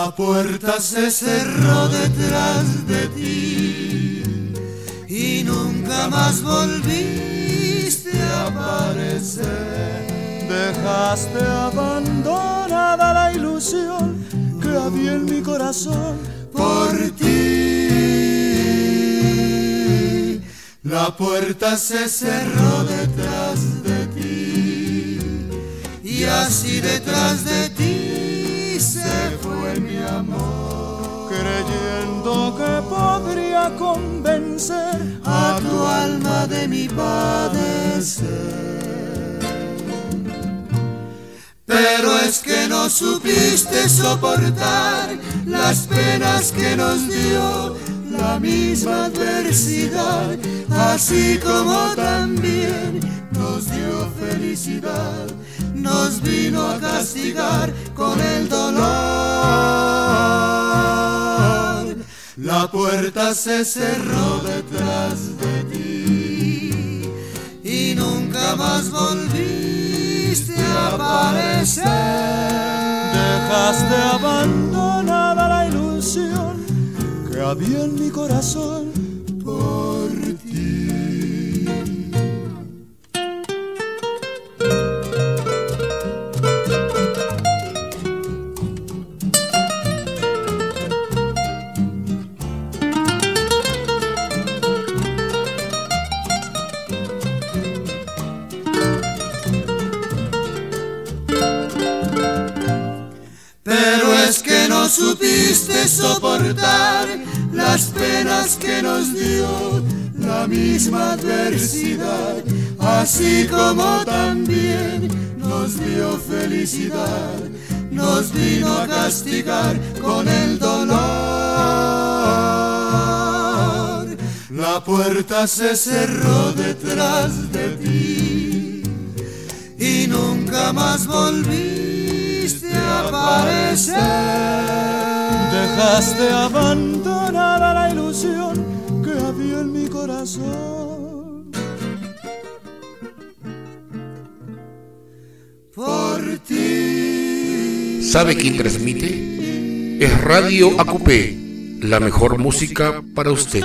La puerta se cerró detrás de ti y nunca más volviste a aparecer. Dejaste abandonada la ilusión que había en mi corazón por ti. La puerta se cerró detrás de ti y así detrás de ti se fue mi amor, creyendo que podría convencer a tu alma de mi padecer. Pero es que no supiste soportar las penas que nos dio la misma adversidad, así como también nos dio felicidad, nos vino a castigar con el dolor. La puerta se cerró detrás de ti y nunca más volviste a aparecer. Dejaste abandonada la ilusión que había en mi corazón por ti. Pero es que no supiste soportar las penas que nos dio la misma adversidad, así como también nos dio felicidad, nos vino a castigar con el dolor. La puerta se cerró detrás de ti y nunca más volviste a aparecer. Dejaste abandonada la ilusión que había en mi corazón por ti. ¿Sabe quién transmite? Es Radio Acupé, la mejor música para usted.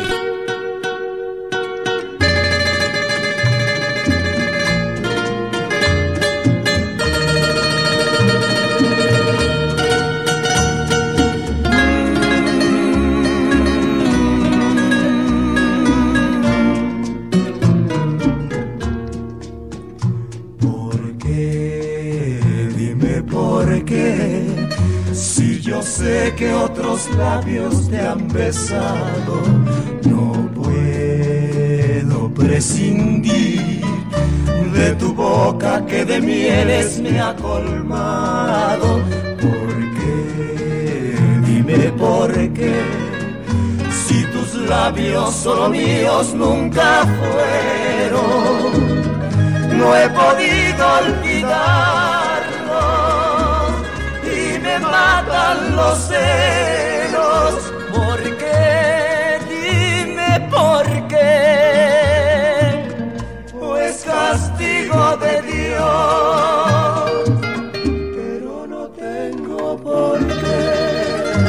Sé que otros labios te han besado, no puedo prescindir de tu boca que de mieles me ha colmado. ¿Por qué? Dime por qué, si tus labios solo míos nunca fueron, no he podido olvidarlo. Me matan los celos. ¿Por qué? Dime por qué. Pues castigo de Dios, pero no tengo por qué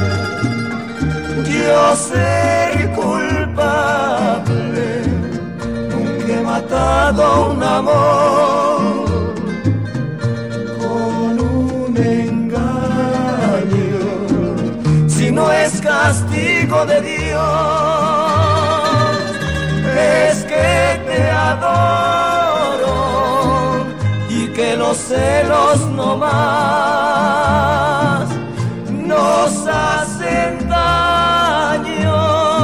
yo ser culpable. Nunca he matado un amor no es castigo de Dios, es que te adoro y que los celos no más nos hacen daño.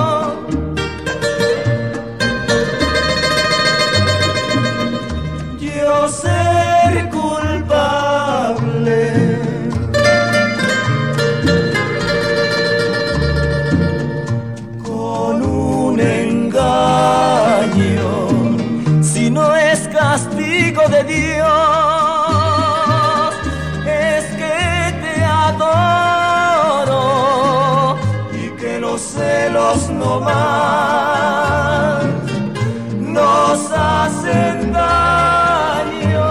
Yo ser culpable si no es castigo de Dios, es que te adoro y que los celos no más nos hacen daño.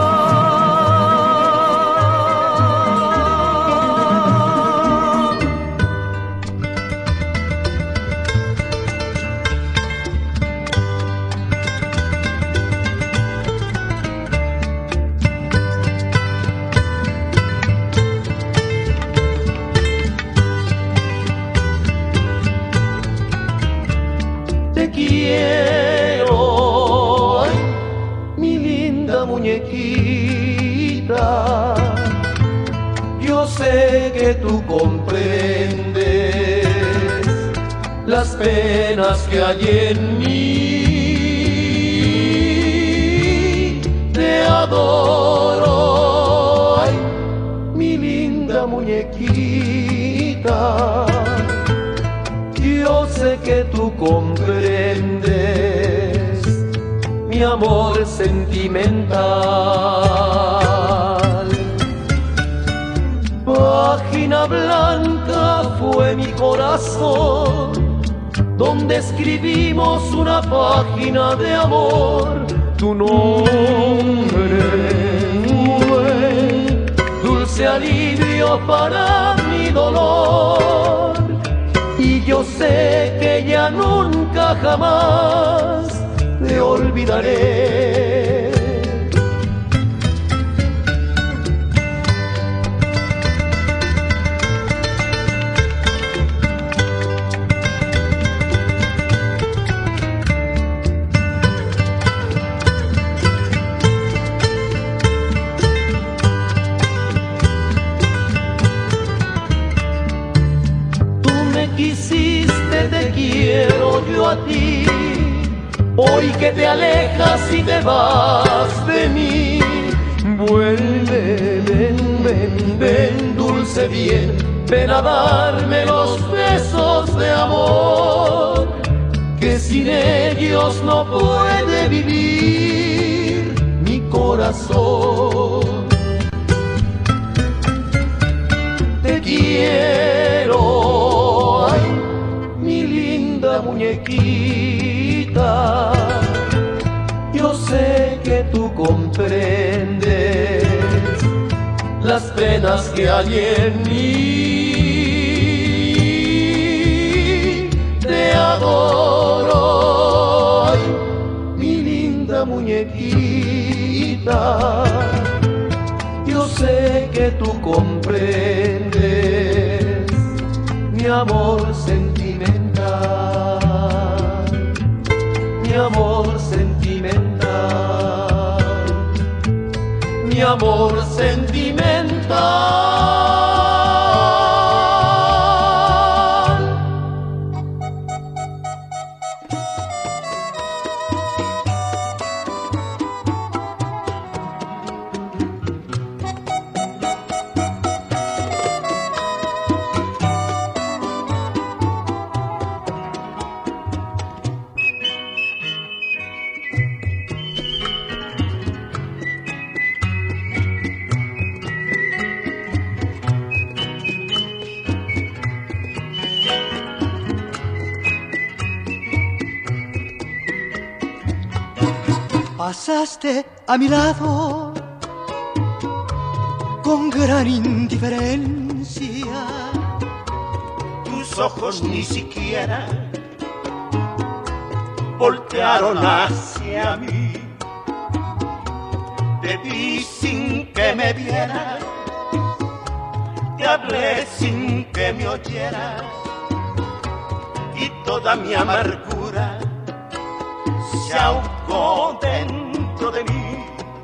muñequita, yo sé que tú comprendes las penas que hay en mí. Te adoro, ay, mi linda muñequita, yo sé que tú comprendes mi amor sentimental. Página blanca fue mi corazón, donde escribimos una página de amor. Tu nombre fue dulce alivio para mi dolor, y yo sé que ya nunca jamás te olvidaré. Quisiste, te quiero yo a ti. Hoy que te alejas y te vas de mí, vuelve, ven, ven, ven, dulce bien, ven a darme los besos de amor, que sin ellos no puede vivir mi corazón. Te quiero, ay, mi linda muñequita, yo sé que tú comprendes las penas que hay en mí. Te adoro, ay, mi linda muñequita, yo sé que tú comprendes mi amor sentimental, mi amor sentimental, mi amor sentimental. Pasaste a mi lado con gran indiferencia. Tus ojos ni siquiera voltearon hacia mí. Te vi sin que me vieras, te hablé sin que me oyeras, y toda mi amargura se ahogó dentro de mí.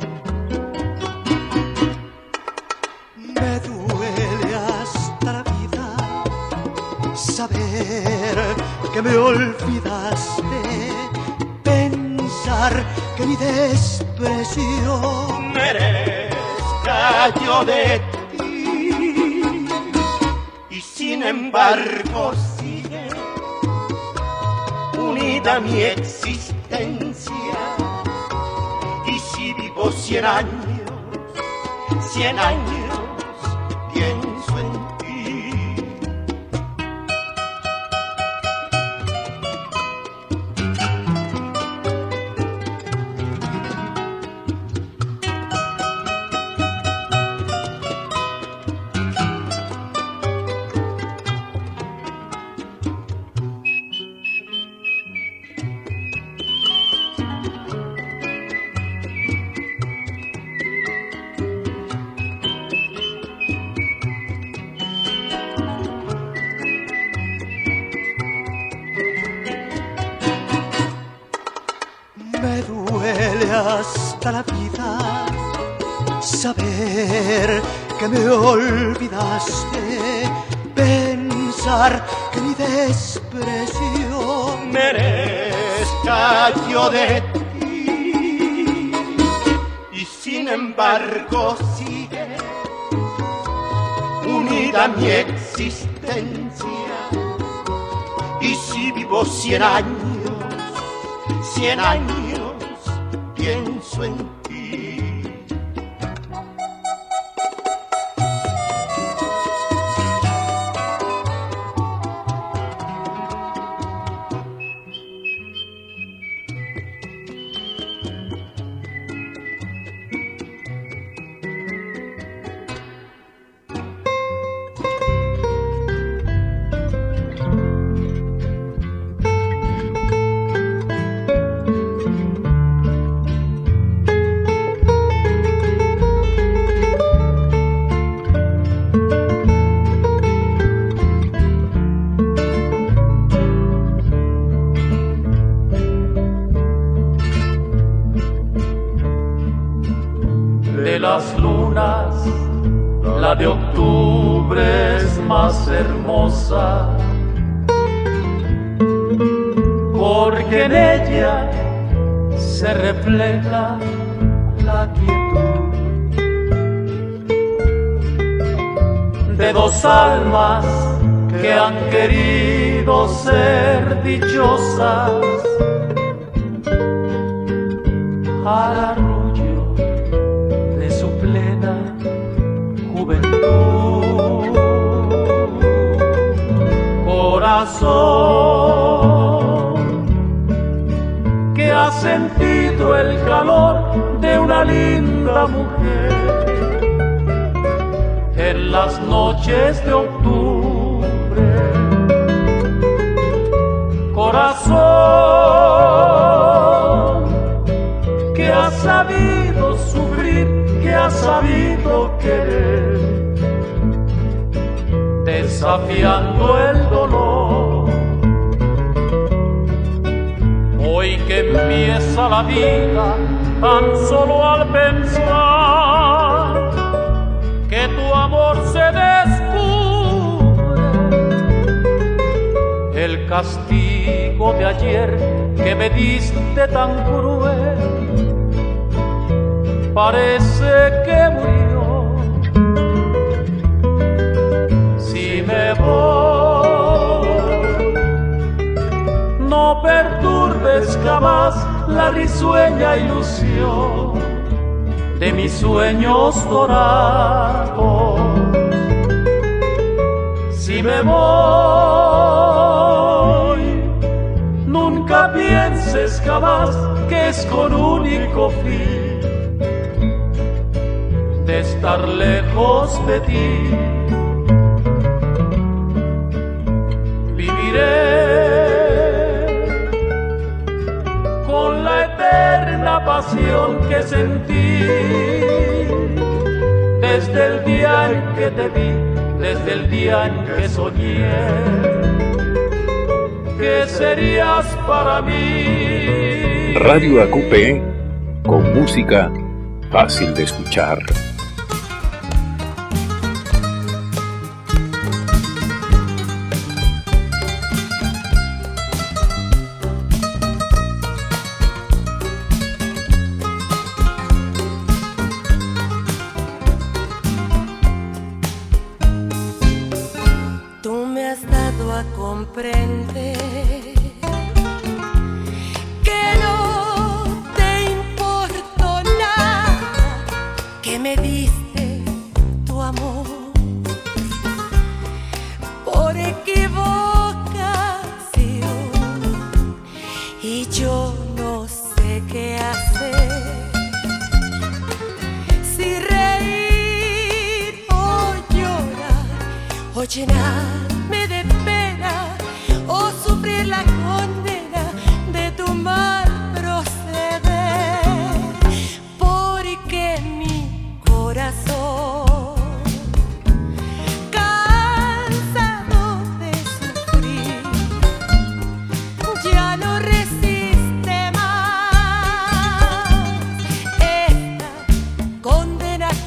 Me duele hasta la vida saber que me olvidaste, pensar que mi desprecio merezca yo de ti, y sin embargo sigue unida mi existencia. Y si vivo 100 años, 100 años pienso en ti. Me duele hasta la vida saber que me olvidaste, pensar que mi desprecio merezca yo de ti, y sin embargo sigue unida mi existencia. Y si vivo 100 años, 100 años pienso en ti. La de octubre es más hermosa, porque en ella se refleja la quietud de dos almas que han querido ser dichosas al arrullo de su plena juventud. Corazón que ha sentido el calor de una linda mujer en las noches de octubre. Corazón que ha sabido sufrir, que ha sabido querer, desafiando el dolor. Hoy que empieza la vida, tan solo al pensar que tu amor se descubre, el castigo de ayer que me diste tan cruel parece que murió. Si me voy, no perturbes jamás la risueña ilusión de mis sueños dorados. Si me voy, nunca pienses jamás que es con único fin de estar lejos de ti. Viviré con la eterna pasión que sentí desde el día en que te vi, desde el día en que soñé que serías para mí. Radio ACUPE, con música fácil de escuchar. Tú me has dado a comprender que no te importó nada, que me diste tu amor por equivocación, y yo no sé qué hacer, si reír o llorar o llenarme de pena o sufrir la condena de tu mal proceder, porque mi corazón, cansado de sufrir, ya no resiste más esta condena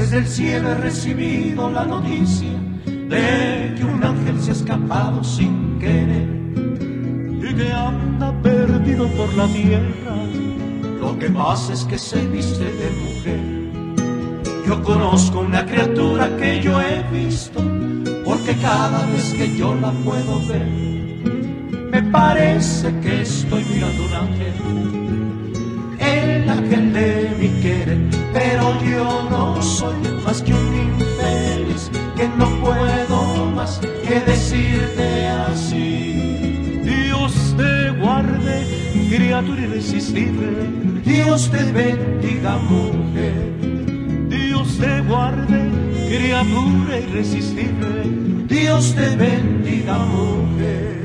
Desde el cielo he recibido la noticia de que un ángel se ha escapado sin querer y que anda perdido por la tierra. Lo que pasa es que se viste de mujer. Yo conozco una criatura que yo he visto, porque cada vez que yo la puedo ver, me parece que estoy mirando un ángel, el ángel de mi querer. Pero yo no soy más que un infeliz, que no puedo más que decirte así. Dios te guarde, criatura irresistible. Dios te bendiga, mujer. Dios te guarde, criatura irresistible. Dios te bendiga, mujer.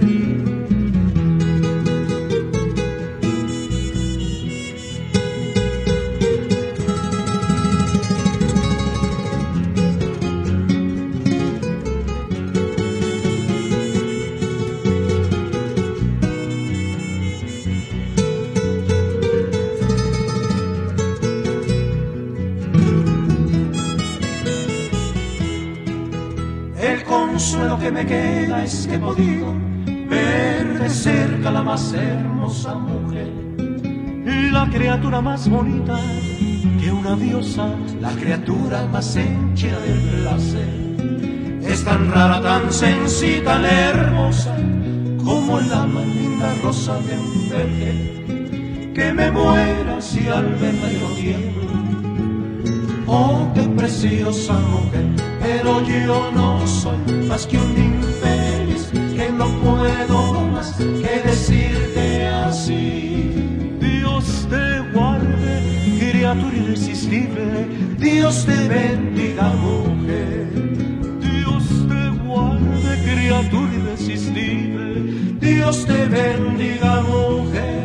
Lo que me queda es que he podido ver de cerca la más hermosa mujer, la criatura más bonita que una diosa, la criatura más hecha del placer. Es tan rara, tan sencilla, tan hermosa, como la más linda rosa de un vergel, que me muera si al verla yo tiemblo. Oh, qué preciosa mujer. Pero yo no soy más que un infeliz, que no puedo más que decirte así. Dios te guarde, criatura irresistible. Dios te bendiga, mujer. Dios te guarde, criatura irresistible. Dios te bendiga, mujer.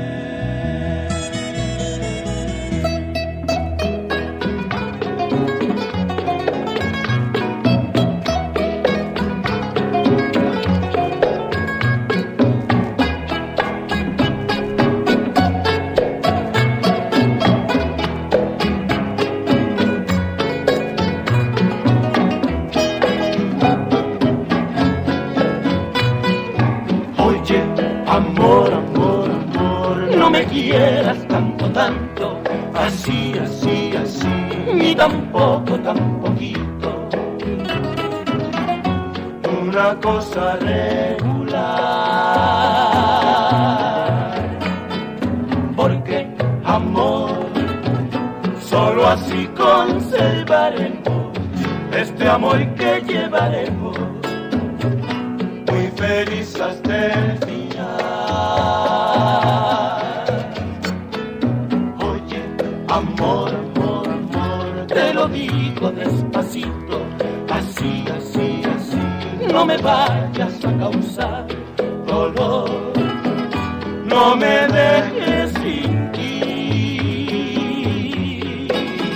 Así, así, así, ni tampoco tan poquito. Una cosa regular. Porque amor, solo así conservaremos este amor que llevaremos muy feliz hasta el final. Amor, amor, amor, te lo digo despacito, así, así, así, no me vayas a causar dolor, no me dejes sin ti,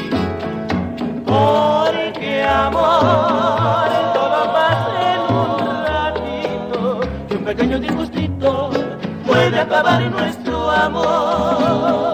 porque amor, todo pasa en un ratito, y un pequeño disgustito puede acabar nuestro amor.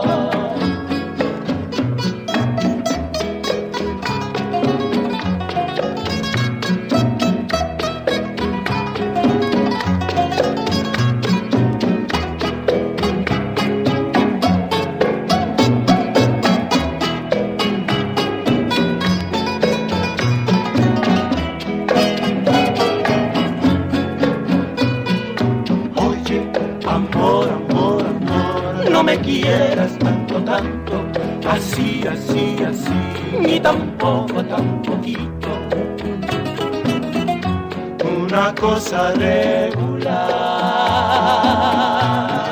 No me quieras tanto, tanto, así, así, así, ni tampoco tan poquito. Una cosa regular.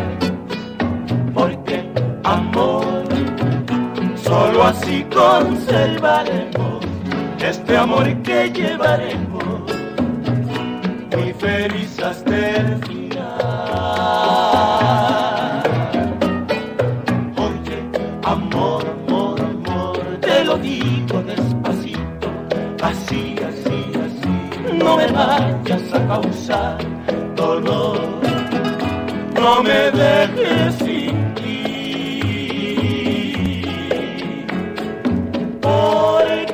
Porque amor, solo así conservaremos este amor que llevaremos muy feliz hasta el final. Amor, amor, amor, te lo digo despacito, así, así, así, no me vayas a causar dolor, no me dejes sin ti, por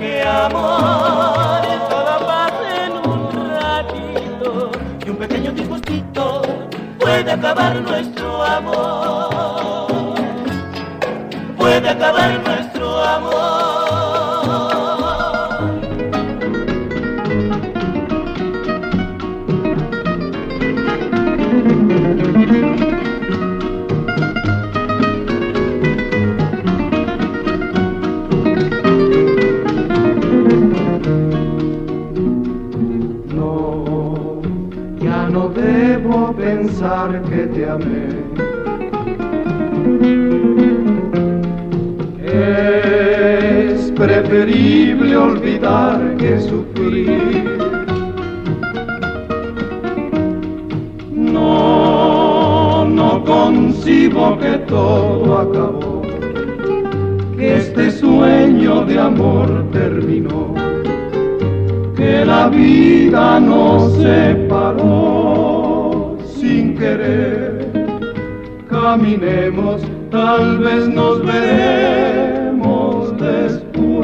puede acabar nuestro amor, puede acabar nuestro amor. No debo pensar que te amé. Es preferible olvidar que sufrir. No concibo que todo acabó, que este sueño de amor terminó, que la vida nos separó sin querer. Caminemos, tal vez nos veremos después.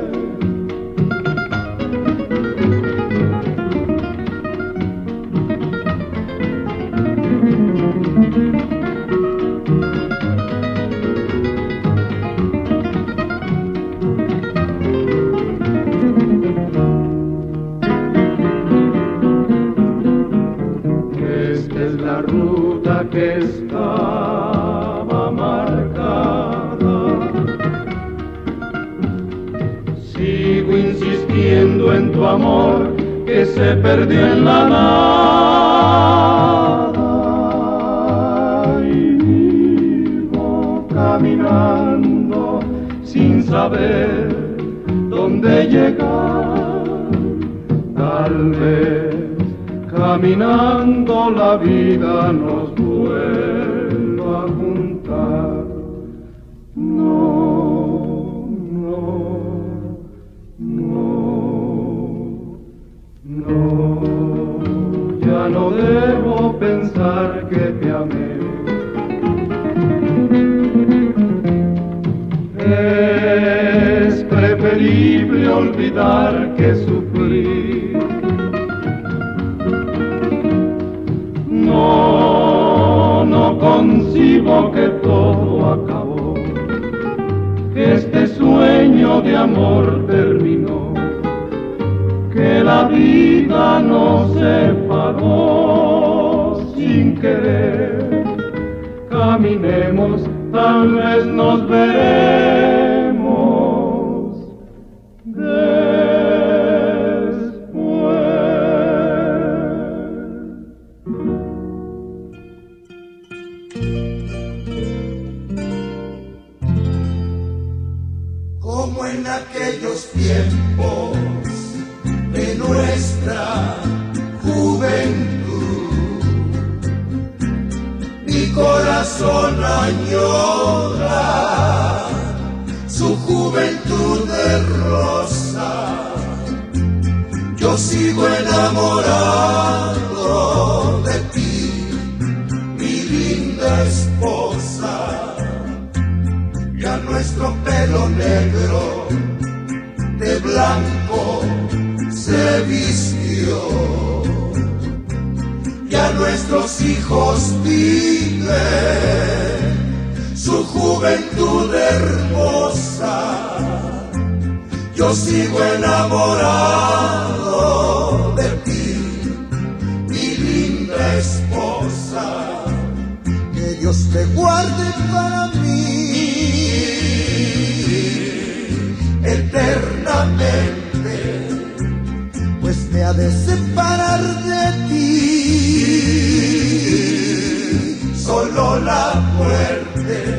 Que estaba marcada. Sigo insistiendo en tu amor que se perdió en la nada, y vivo caminando sin saber dónde llegar. Tal vez caminando la vida nos vuelva a juntar. No, ya no debo pensar que te amé. Es preferible olvidar que sufrir. No concibo que todo acabó, que este sueño de amor terminó, que la vida nos separó sin querer. Caminemos, tal vez nos veremos después. Como en aquellos tiempos de nuestra juventud, mi corazón añora su juventud de rosa. Yo sigo enamorado de ti, mi linda esposa. Ya nuestro pelo negro de blanco se vistió, ya nuestros hijos viven su juventud hermosa. Yo sigo enamorado de ti, mi linda esposa. Que Dios te guarde para mí eternamente, pues me ha de separar de ti solo la muerte.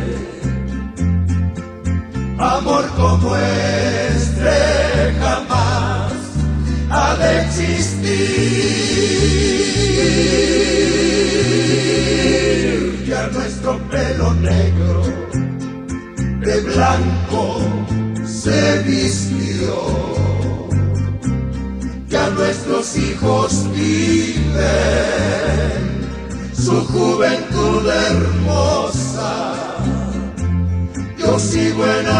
Amor como este jamás ha de existir. Ya nuestro pelo negro de blanco se vistió, ya nuestros hijos viven su juventud hermosa. Yo sigo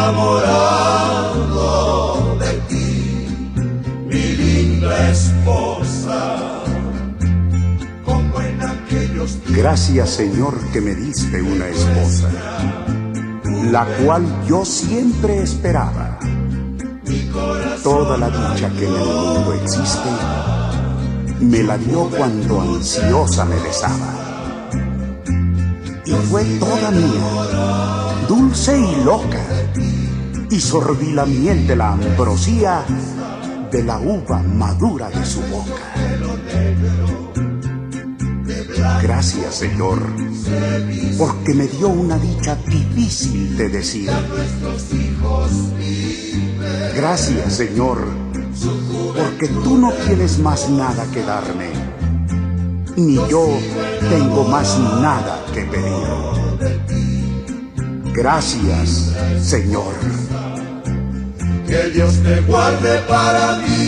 enamorado de ti, mi linda esposa, como en aquellos tiempos Gracias, Señor, que me diste una esposa, la cual yo siempre esperaba. Toda la dicha que en el mundo existe, me la dio cuando ansiosa me besaba. Y fue toda mía, dulce y loca, y sorbí la miel de la ambrosía de la uva madura de su boca. Gracias, Señor, porque me dio una dicha difícil de decir. Gracias, Señor, porque tú no tienes más nada que darme, ni yo tengo más nada que pedir. Gracias, Señor. Que Dios te guarde para ti,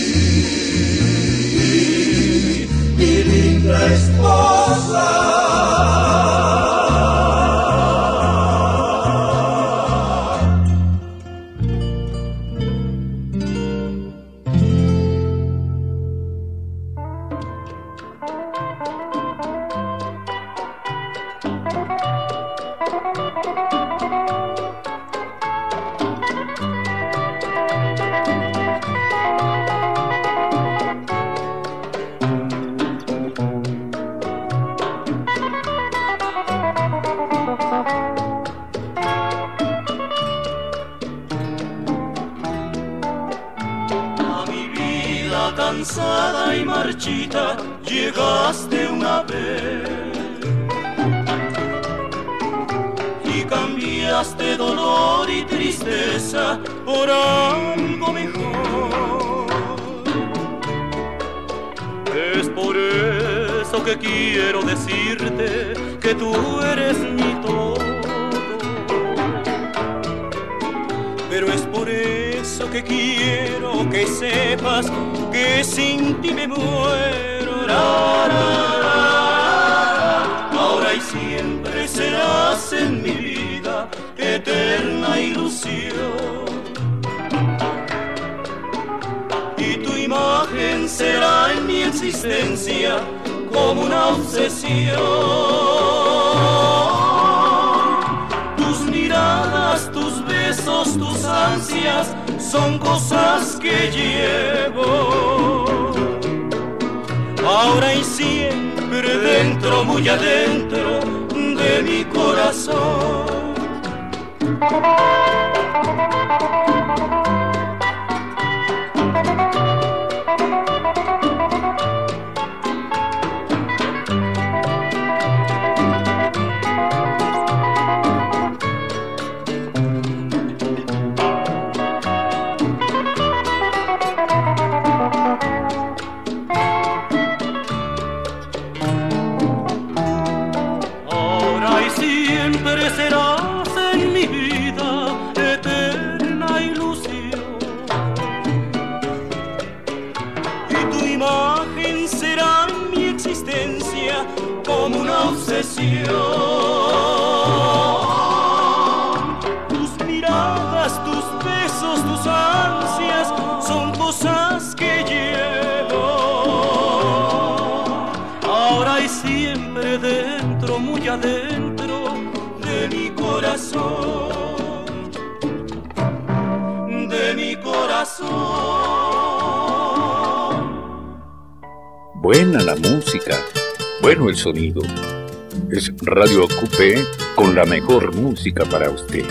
mi linda esposa. Cansada y marchita, llegaste una vez y cambiaste dolor y tristeza por algo mejor. Es por eso que quiero decirte que tú eres mi todo, pero es por eso que quiero que sepas que sin ti me muero. Ahora y siempre serás en mi vida eterna ilusión, y tu imagen será en mi existencia como una obsesión. Tus miradas, tus besos, tus ansias son cosas que llevo ahora y siempre dentro, muy adentro de mi corazón. Tus miradas, tus besos, tus ansias son cosas que llevo ahora y siempre dentro, muy adentro de mi corazón, de mi corazón. Buena la música, bueno el sonido. Es Radio Ocupé con la mejor música para usted.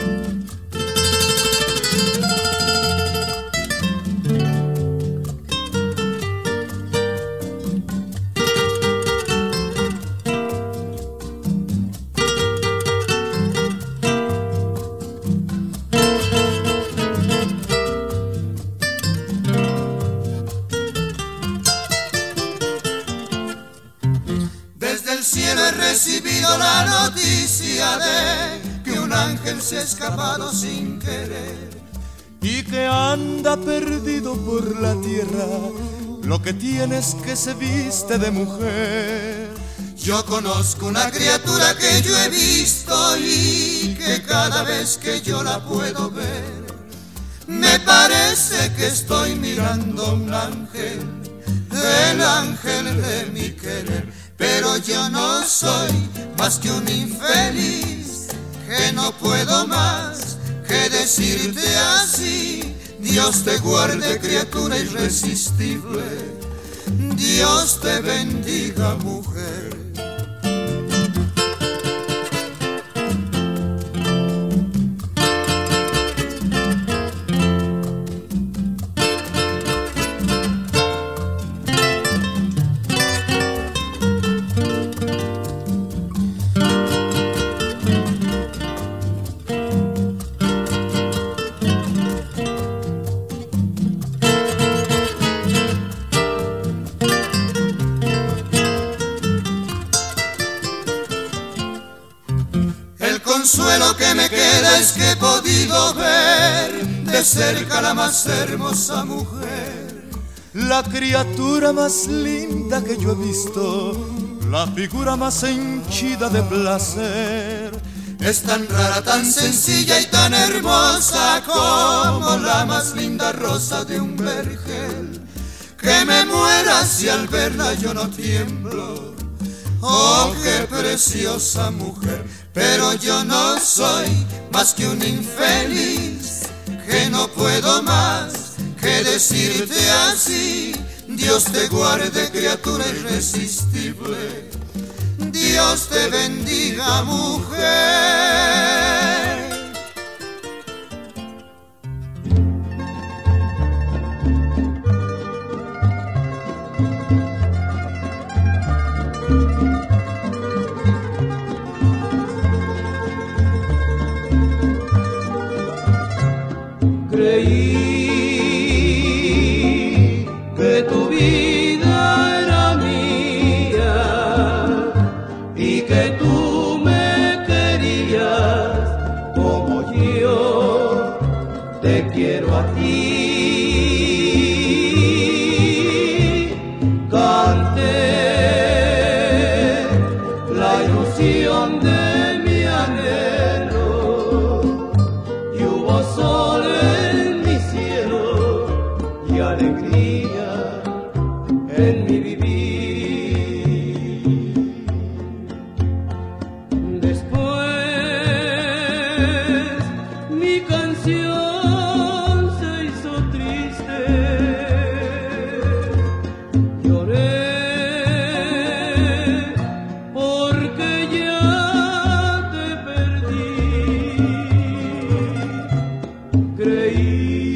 La noticia de que un ángel se ha escapado sin querer y que anda perdido por la tierra. Lo que tiene es que se viste de mujer. Yo conozco una criatura que yo he visto y que cada vez que yo la puedo ver me parece que estoy mirando un ángel, el ángel de mi querer. pero yo no soy más que un infeliz, que no puedo más que decirte así. Dios te guarde, criatura irresistible, Dios te bendiga, mujer. Lo que me queda es que he podido ver de cerca la más hermosa mujer, la criatura más linda que yo he visto, la figura más henchida de placer. Es tan rara, tan sencilla y tan hermosa como la más linda rosa de un vergel, que me muera si al verla yo no tiemblo. Oh, qué preciosa mujer, pero yo no soy más que un infeliz, que no puedo más que decirte así. Dios te guarde, criatura irresistible, Dios te bendiga, mujer. Creí que tu vida era mía y que tú me querías como yo te quiero a ti. Canté la ilusión de mi anhelo y hubo sol y alegría en mi vivir. Después mi canción se hizo triste, lloré porque ya te perdí. Creí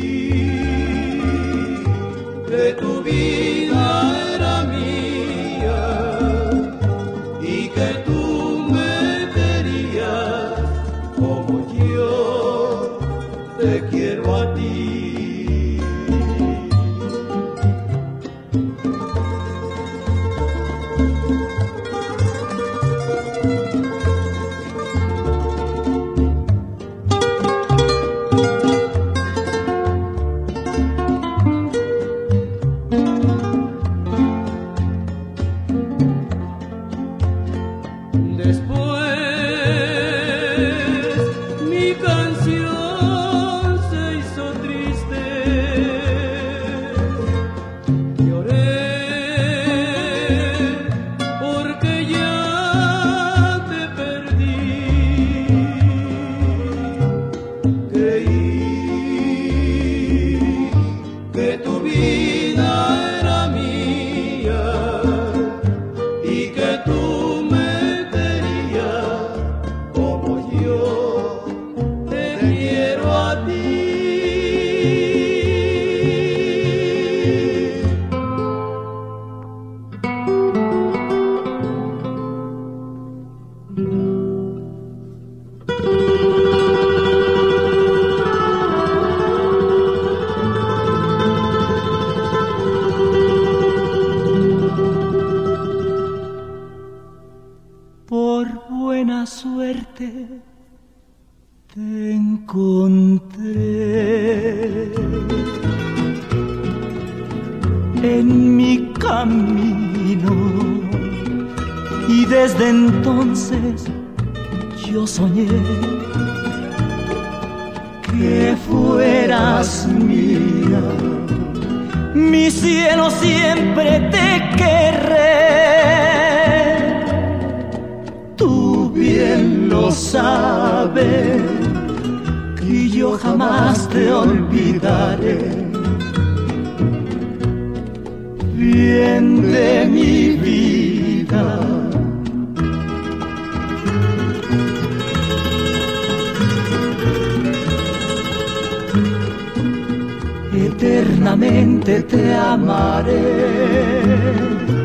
que tu vida era mía y que tú me querías como yo te quiero a ti. te encontré en mi camino y desde entonces yo soñé que fueras mía. Mi cielo, siempre te querré. bien lo sabe, y yo jamás te olvidaré. Bien de mi vida, eternamente te amaré,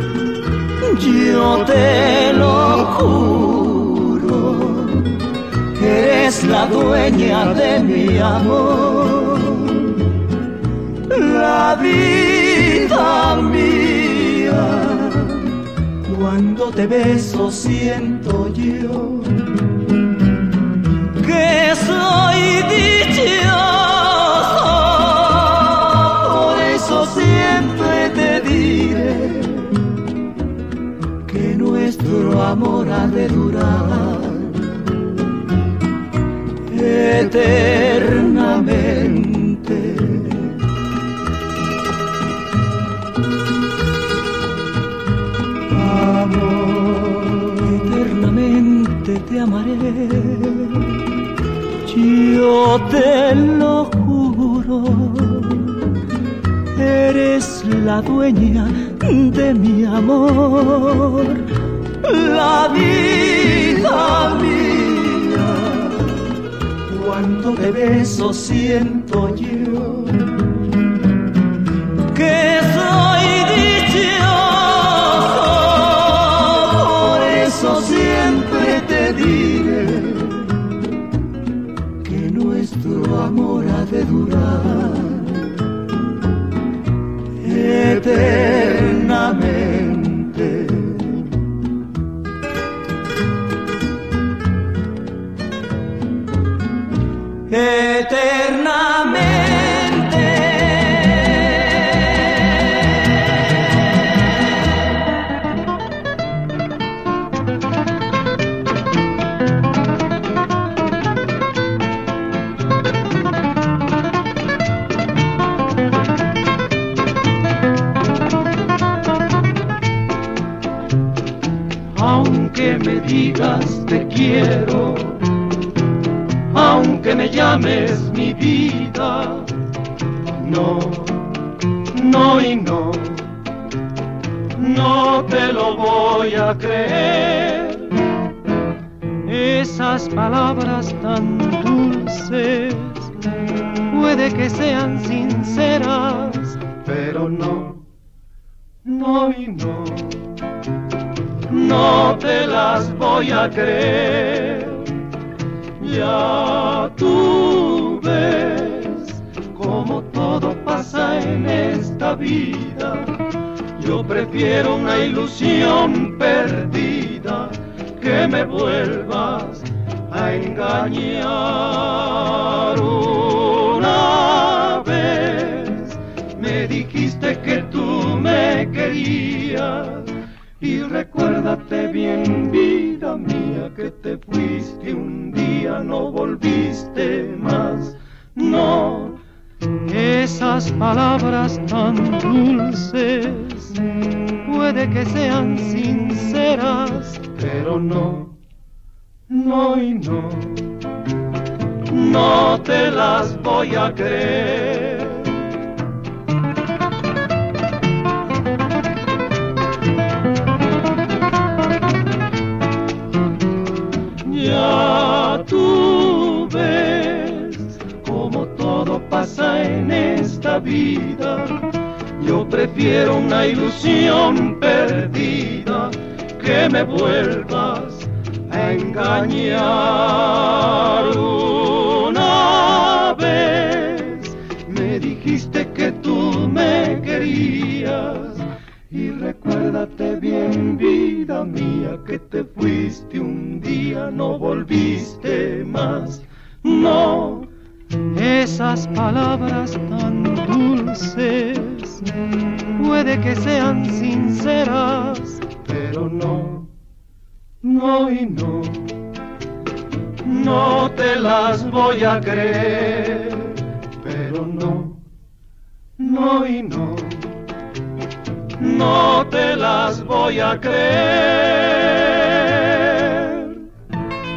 yo te lo juro, eres la dueña de mi amor, la vida mía. Cuando te beso siento yo que soy dichoso, por eso siempre te diré que nuestro amor ha de durar eternamente. Amor, eternamente te amaré, yo te lo juro, eres la dueña de mi amor, la vida mía. Cuando te beso siento yo que soy dichoso, por eso siempre te diré que nuestro amor ha de durar eternamente. Eternamente. Aunque me digas te quiero, aunque me llames mi vida, no, no y no, no te lo voy a creer. Esas palabras tan dulces puede que sean sinceras, pero no, no y no, no te las voy a creer. Ya tú ves cómo todo pasa en esta vida. Yo prefiero una ilusión perdida que me vuelvas a engañar. Una vez me dijiste que tú me querías, y recuérdate bien, vida mía, que te fuiste un día, no volviste más. No, esas palabras tan dulces puede que sean sinceras, pero no, no y no, no te las voy a creer. Ya tú ves cómo todo pasa en esta vida. Yo prefiero una ilusión perdida que me vuelvas a engañar. Una vez me dijiste que tú me querías, y recuérdate bien, vida mía, que te fuiste un día, no volviste más. No, esas palabras tan dulces puede que sean sinceras, pero no, no y no, no te las voy a creer. Pero no, no y no, no te las voy a creer.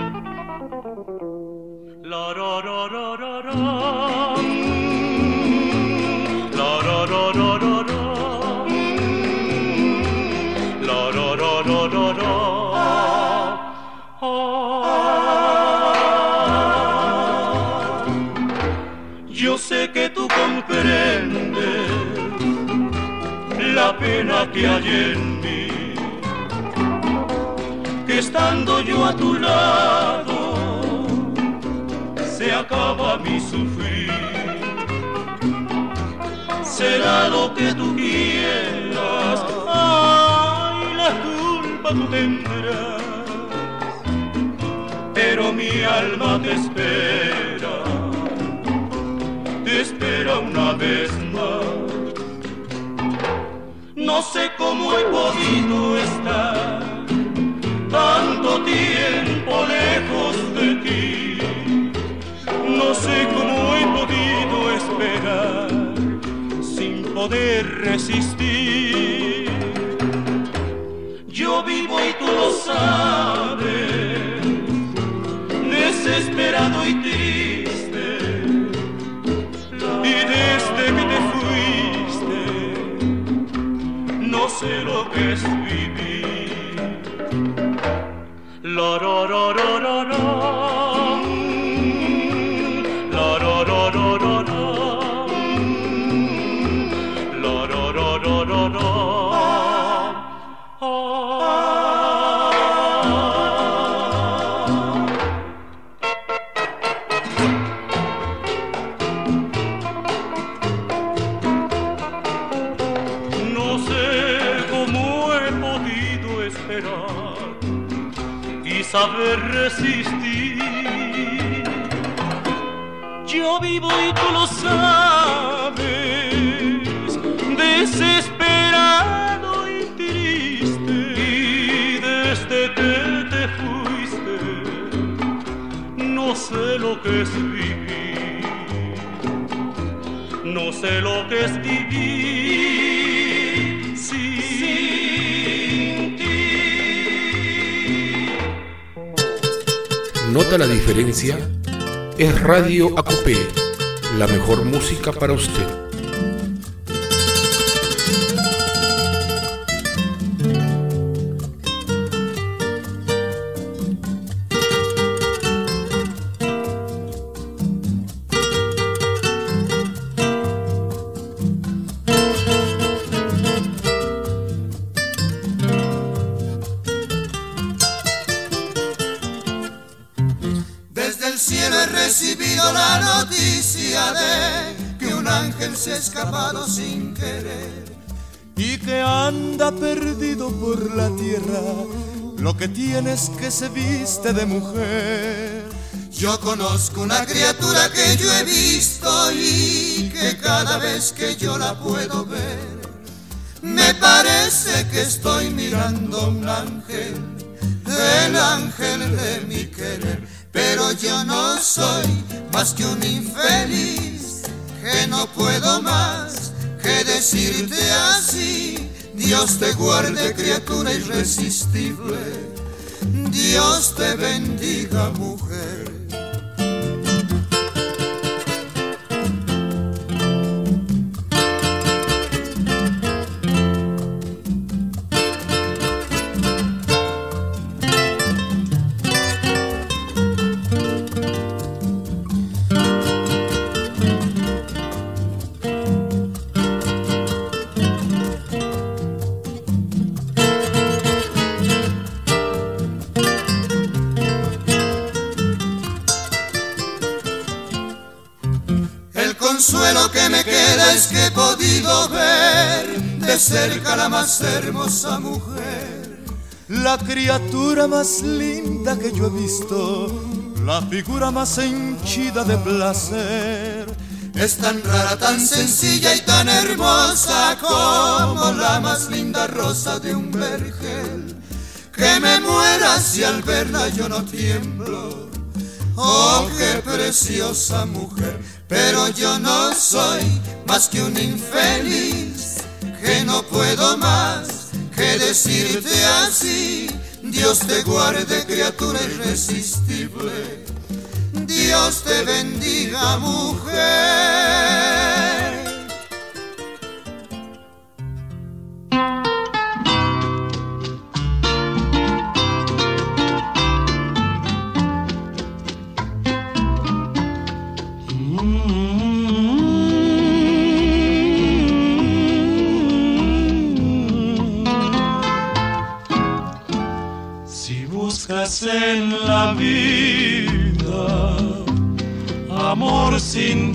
Yo sé que tú comprendes la pena que hay en mí, que estando yo a tu lado se acaba mi sufrir. Será lo que tú quieras, ay, la culpa tú tendrás, pero mi alma te espera una vez más. No sé cómo he podido estar tanto tiempo lejos de ti, no sé cómo he podido esperar sin poder resistir. Yo vivo y tú lo sabes, desesperado y triste, y desde que te fuiste no sé lo que es vivir. La ra ra ra ra ra, la ra ra ra ra ra, la ra ra ra ra ra. Saber resistir. Yo vivo y tú lo sabes, desesperado y triste, y desde que te fuiste no sé lo que es vivir, no sé lo que es vivir sin ti. ¿Nota la diferencia? Es Radio Acupé, la mejor música para usted. Se ha escapado sin querer y que anda perdido por la tierra. Lo que tienes que se viste de mujer. Yo conozco una criatura que yo he visto y que cada vez que yo la puedo ver me parece que estoy mirando un ángel, el ángel de mi querer. Pero yo no soy más que un infeliz que no puedo más que decirte así. Dios te guarde, criatura irresistible, Dios te bendiga, mujer. Lo que me queda es que he podido ver de cerca la más hermosa mujer, la criatura más linda que yo he visto, la figura más henchida de placer. Es tan rara, tan sencilla y tan hermosa como la más linda rosa de un vergel, que me muera si al verla yo no tiemblo. Oh, qué preciosa mujer. Pero yo no soy más que un infeliz que no puedo más que decirte así. Dios te guarde, criatura irresistible, Dios te bendiga, mujer. En la vida amor sin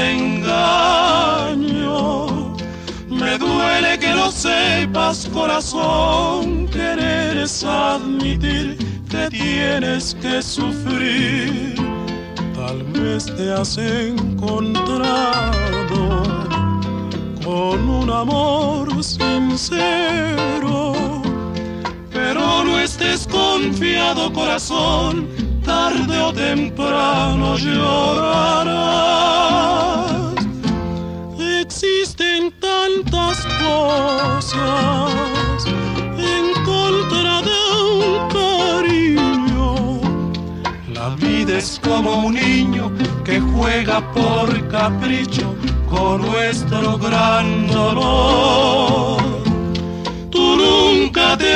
desengaño, me duele que lo sepas, corazón, querer es admitir que tienes que sufrir. Tal vez te has encontrado con un amor sincero, pero no estés confiado, corazón, tarde o temprano llorarás. Existen tantas cosas en contra de un cariño. La vida es como un niño que juega por capricho con nuestro gran dolor. Tú nunca te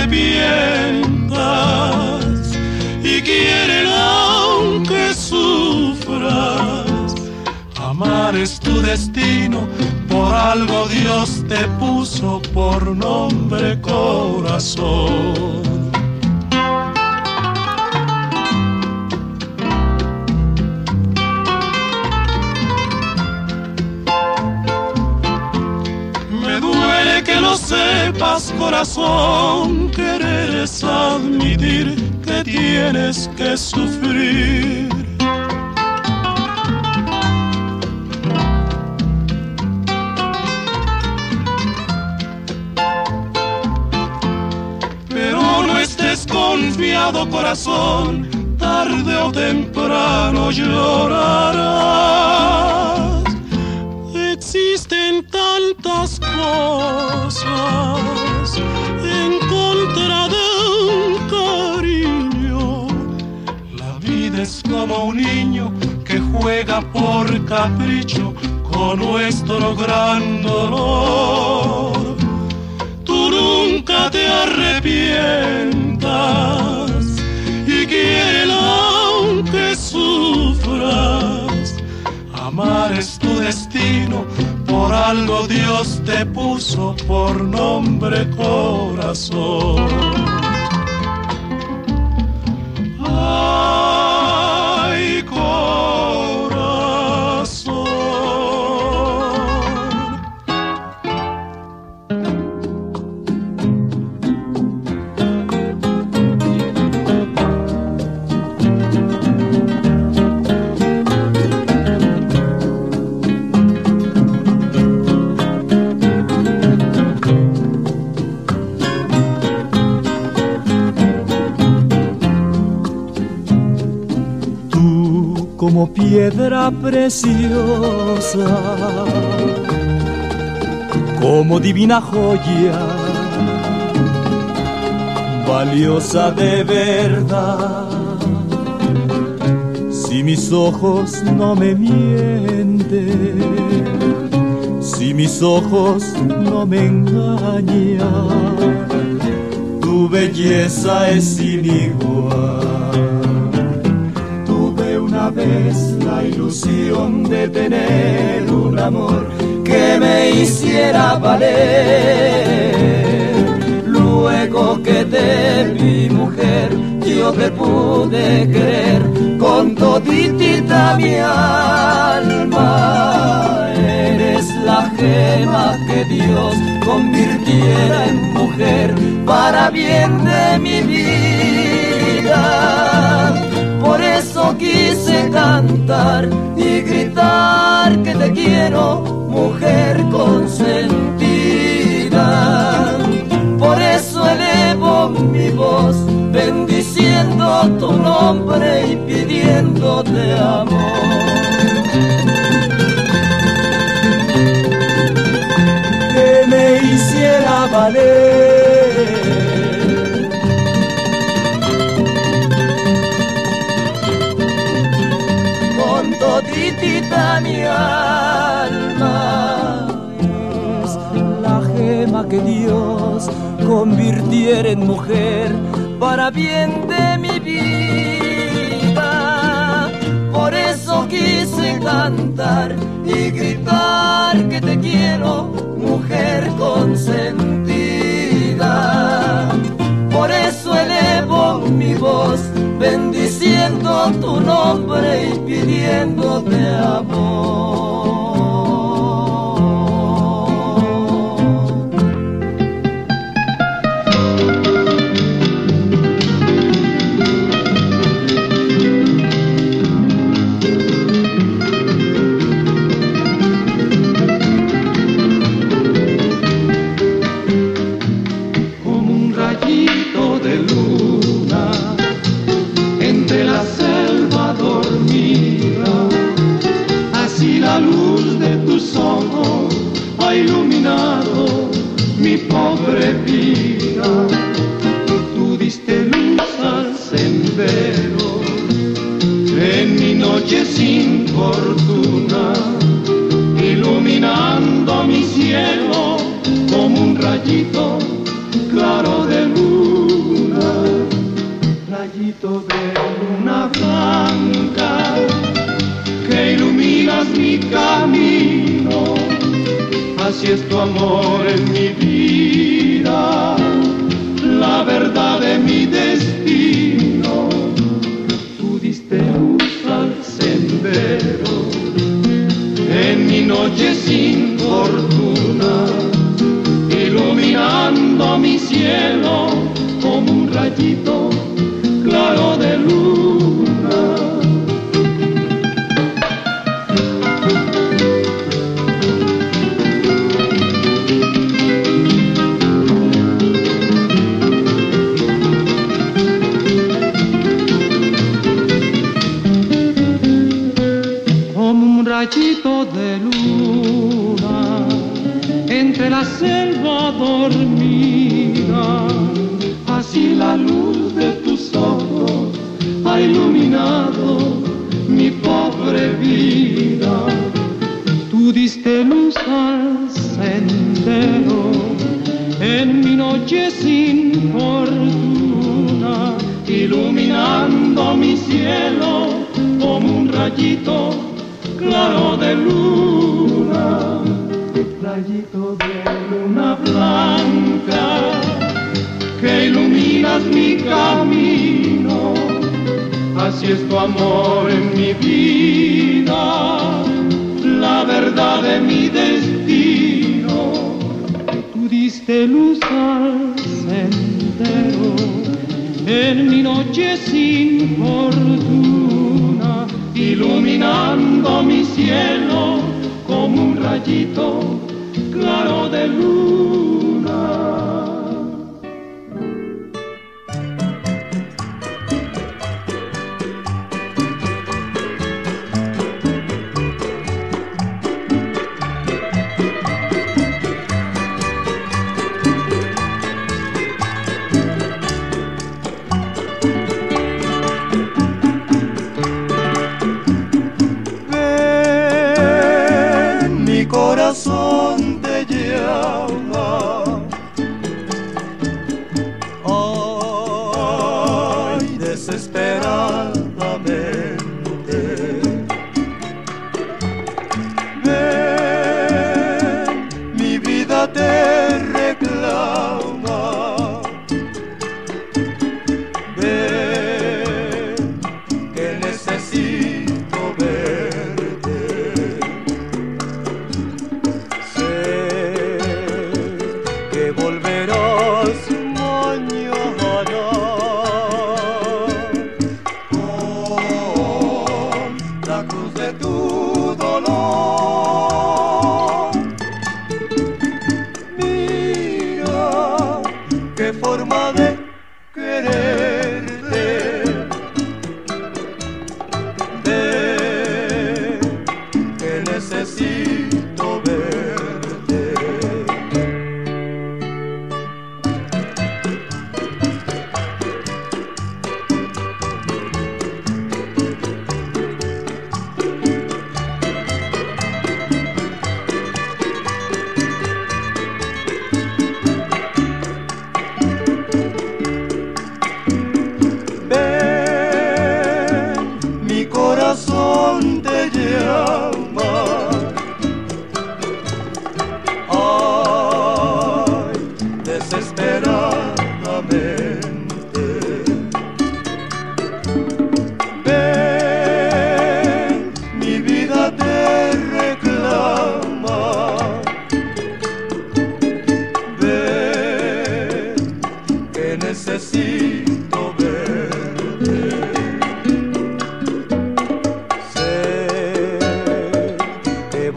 arrepientas y quieren aunque sufras. Amar es tu destino, por algo Dios te puso por nombre corazón. Que lo sepas, corazón, querer es admitir que tienes que sufrir. Pero no estés confiado, corazón, tarde o temprano llorarás. Existen tantas cosas en contra de un cariño. La vida es como un niño que juega por capricho con nuestro gran dolor. Tú nunca te arrepientas y quiere aunque sufras. Amar es tu destino, por algo Dios te puso por nombre corazón. Ay, corazón. Como piedra preciosa, como divina joya, valiosa de verdad. Si mis ojos no me mienten, si mis ojos no me engañan, tu belleza es sin igual. Una vez la ilusión de tener un amor que me hiciera valer. Luego que te vi, mujer, yo te pude querer con toditita mi alma. Eres la gema que Dios convirtiera en mujer para bien de mi vida. Por eso quise cantar y gritar que te quiero, mujer consentida. Por eso elevo mi voz, bendiciendo tu nombre y pidiéndote amor. Que me hiciera valer. que Dios convirtiera en mujer para bien de mi vida. Por eso quise cantar y gritar que te quiero, mujer consentida. Por eso elevo mi voz, bendiciendo tu nombre y pidiéndote amor. Iluminado mi pobre vida, tú diste luz al sendero en mi noche sin fortuna, iluminando mi cielo como un rayito claro de luna, rayito de luna blanca que iluminas mi camino. Así es tu amor en mi vida, la verdad de mi destino. Tú diste luz al sendero en mi noche sin fortuna, iluminando mi cielo como un rayito claro de luna. Rayito de luna entre la selva dormida, así la luz de tus ojos ha iluminado mi pobre vida. Tú diste luz al sendero en mi noche sin fortuna, iluminando mi cielo como un rayito claro de luna, rayito de luna blanca que iluminas mi camino. Así es tu amor en mi vida, la verdad de mi destino. Tú diste luz al sendero en mi noche sin fortuna, iluminando mi cielo como un rayito claro de luna. Corazón te llama, ay, desesperadamente. Ven, mi vida te reclama. Ven, que necesito verte. Sé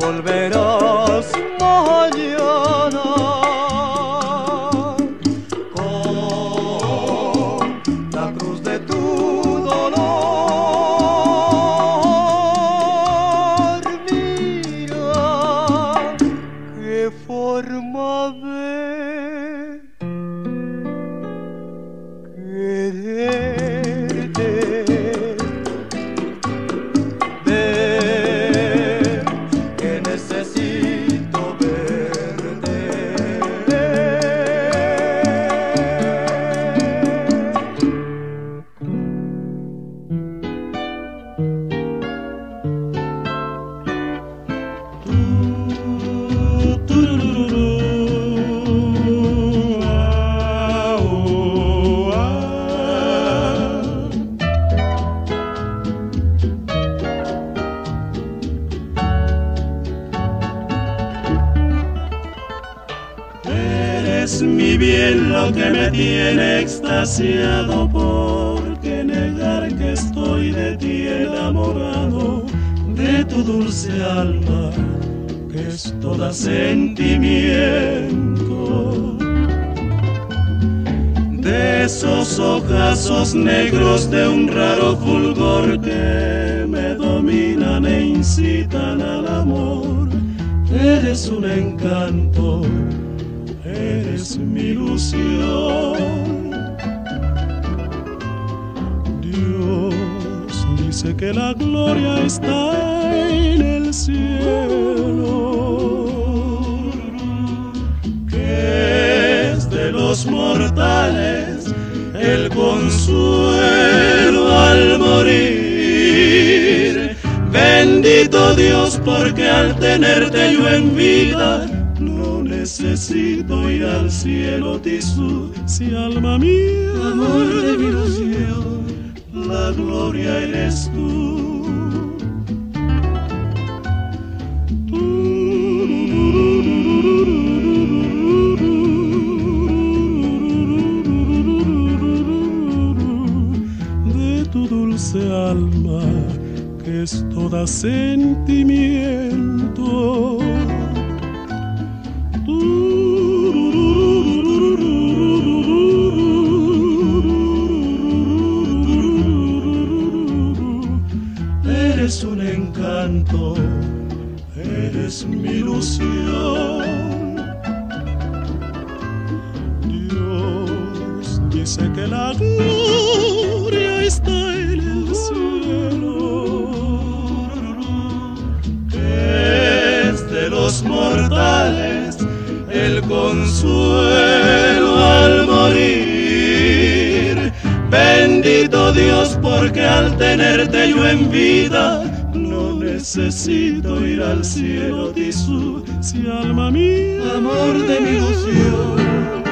volverás mañana con la cruz de tu dolor. Mira qué forma de quererte. Mi bien, lo que me tiene extasiado, porque negar que estoy de ti enamorado, de tu dulce alma, que es toda sentimiento, de esos ojazos negros de un raro fulgor que me dominan e incitan al amor. Eres un encanto, eres mi ilusión. Dios dice que la gloria está en el cielo, que es de los mortales el consuelo al morir. Bendito Dios, porque al tenerte yo en vida necesito ir al cielo, Tisú. Si alma mía, amor de mi ilusión, la gloria eres tú. De tu dulce alma, que es toda sentimiento, eres un encanto, eres mi ilusión. Dios dice que la gloria está en el cielo, que es de los mortales el consuelo al morir. Bendito Dios, porque al tenerte yo en vida no necesito ir al cielo, Tisú. Si alma mía, amor de mi ilusión,